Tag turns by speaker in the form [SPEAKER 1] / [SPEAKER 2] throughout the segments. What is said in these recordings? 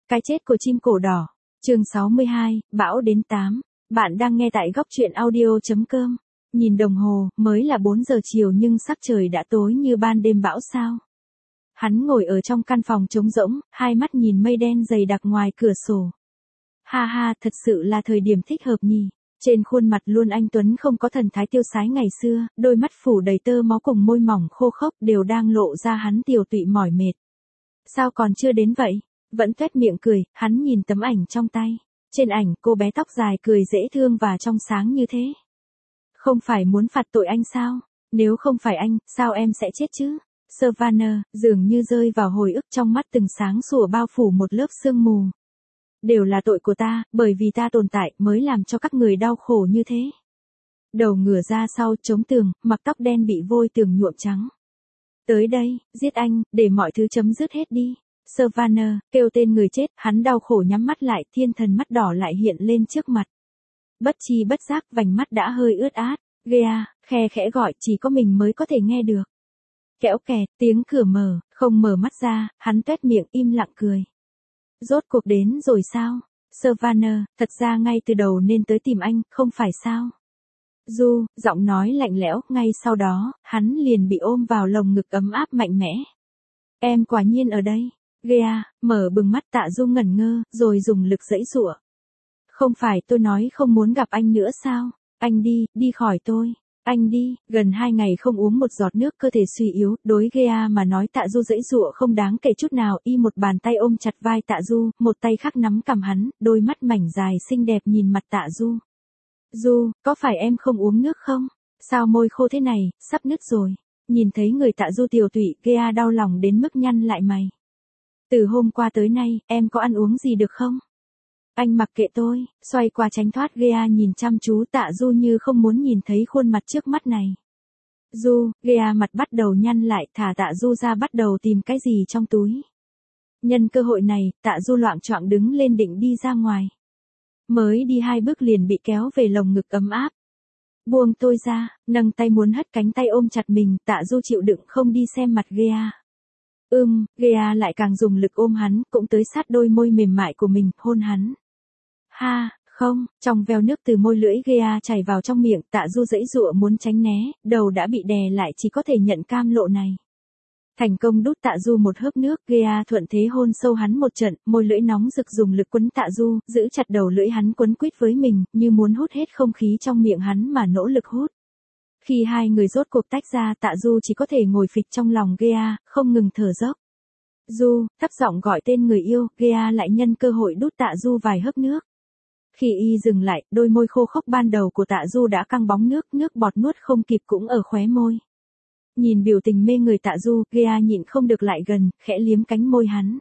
[SPEAKER 1] Cái chết của chim cổ đỏ. Chương 62, bão đến 8. Bạn đang nghe tại góc truyện audio.com. Nhìn đồng hồ, mới là 4 giờ chiều nhưng sắc trời đã tối như ban đêm bão sao. Hắn ngồi ở trong căn phòng trống rỗng, hai mắt nhìn mây đen dày đặc ngoài cửa sổ. Ha ha, thật sự là thời điểm thích hợp nhỉ. Trên khuôn mặt luôn anh tuấn không có thần thái tiêu sái ngày xưa, đôi mắt phủ đầy tơ máu cùng môi mỏng khô khốc đều đang lộ ra hắn tiều tụy mỏi mệt. Sao còn chưa đến vậy? Vẫn tuét miệng cười, hắn nhìn tấm ảnh trong tay. Trên ảnh, cô bé tóc dài cười dễ thương và trong sáng như thế. Không phải muốn phạt tội anh sao? Nếu không phải anh, sao em sẽ chết chứ? Savannah, dường như rơi vào hồi ức trong mắt từng sáng sủa bao phủ một lớp sương mù. Đều là tội của ta, bởi vì ta tồn tại mới làm cho các người đau khổ như thế. Đầu ngửa ra sau chống tường, mặc tóc đen bị vôi tường nhuộm trắng. Tới đây, giết anh, để mọi thứ chấm dứt hết đi. Savannah, kêu tên người chết, hắn đau khổ nhắm mắt lại, thiên thần mắt đỏ lại hiện lên trước mặt. Bất chi bất giác, vành mắt đã hơi ướt át. Gea, khe khẽ gọi, chỉ có mình mới có thể nghe được. Kẽo kẹt, tiếng cửa mở, không mở mắt ra, hắn tuét miệng im lặng cười. Rốt cuộc đến rồi sao? Savannah, thật ra ngay từ đầu nên tới tìm anh, không phải sao? Du, giọng nói lạnh lẽo, ngay sau đó, hắn liền bị ôm vào lồng ngực ấm áp mạnh mẽ. Em quả nhiên ở đây. Gea, mở bừng mắt Tạ Du ngẩn ngơ, rồi dùng lực giãy giụa. Không phải tôi nói không muốn gặp anh nữa sao? Anh đi, đi khỏi tôi. Anh đi, gần 2 ngày không uống một giọt nước cơ thể suy yếu, đối Gea mà nói Tạ Du giãy giụa không đáng kể chút nào, y một bàn tay ôm chặt vai Tạ Du, một tay khác nắm cằm hắn, đôi mắt mảnh dài xinh đẹp nhìn mặt Tạ Du. Du, có phải em không uống nước không? Sao môi khô thế này, sắp nứt rồi. Nhìn thấy người Tạ Du tiều tụy, Gea đau lòng đến mức nhăn lại mày. Từ hôm qua tới nay, em có ăn uống gì được không? Anh mặc kệ tôi, xoay qua tránh thoát. Gea nhìn chăm chú Tạ Du như không muốn nhìn thấy khuôn mặt trước mắt này. Du, Gea mặt bắt đầu nhăn lại, thả Tạ Du ra bắt đầu tìm cái gì trong túi. Nhân cơ hội này, Tạ Du loạng choạng đứng lên định đi ra ngoài. Mới đi 2 bước liền bị kéo về lồng ngực ấm áp. Buông tôi ra, nâng tay muốn hất cánh tay ôm chặt mình, Tạ Du chịu đựng không đi xem mặt Gea. Gea lại càng dùng lực ôm hắn, cũng tới sát đôi môi mềm mại của mình, hôn hắn. Ha, không, trong veo nước từ môi lưỡi Gea chảy vào trong miệng, Tạ Du giãy giụa muốn tránh né, đầu đã bị đè lại chỉ có thể nhận cam lộ này. Thành công đút Tạ Du một hớp nước, Gea thuận thế hôn sâu hắn một trận, môi lưỡi nóng rực dùng lực quấn Tạ Du, giữ chặt đầu lưỡi hắn quấn quýt với mình, như muốn hút hết không khí trong miệng hắn mà nỗ lực hút. Khi hai người rốt cuộc tách ra, Tạ Du chỉ có thể ngồi phịch trong lòng Gea, không ngừng thở dốc. Du, thấp giọng gọi tên người yêu, Gea lại nhân cơ hội đút Tạ Du vài hớp nước. Khi y dừng lại, đôi môi khô khốc ban đầu của Tạ Du đã căng bóng nước bọt nuốt không kịp cũng ở khóe môi. Nhìn biểu tình mê người Tạ Du, Gea nhịn không được lại gần, khẽ liếm cánh môi hắn.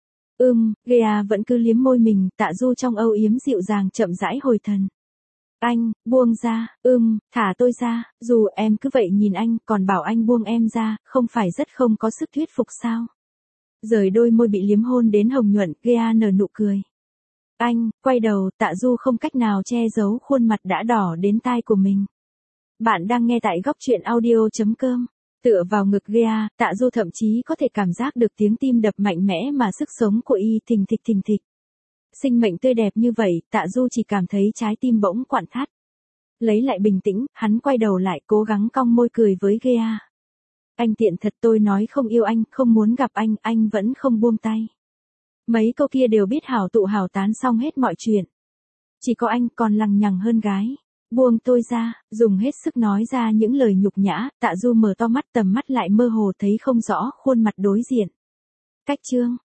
[SPEAKER 1] Gea vẫn cứ liếm môi mình, Tạ Du trong âu yếm dịu dàng chậm rãi hồi thần. Anh, buông ra, thả tôi ra, dù em cứ vậy nhìn anh, còn bảo anh buông em ra, không phải rất không có sức thuyết phục sao? Rời đôi môi bị liếm hôn đến hồng nhuận, Gea nở nụ cười. Anh, quay đầu, Tạ Du không cách nào che giấu khuôn mặt đã đỏ đến tai của mình. Bạn đang nghe tại góc truyện audio.com. Tựa vào ngực Gea, Tạ Du thậm chí có thể cảm giác được tiếng tim đập mạnh mẽ mà sức sống của y thình thịch. Sinh mệnh tươi đẹp như vậy, Tạ Du chỉ cảm thấy trái tim bỗng quặn thắt. Lấy lại bình tĩnh, hắn quay đầu lại cố gắng cong môi cười với Gea. Anh tiện thật, tôi nói không yêu anh, không muốn gặp anh vẫn không buông tay. Mấy câu kia đều biết hảo tụ hảo tán xong hết mọi chuyện. Chỉ có anh còn lằng nhằng hơn gái. Buông tôi ra, dùng hết sức nói ra những lời nhục nhã, Tạ Du mở to mắt, tầm mắt lại mơ hồ thấy không rõ khuôn mặt đối diện. Cách chương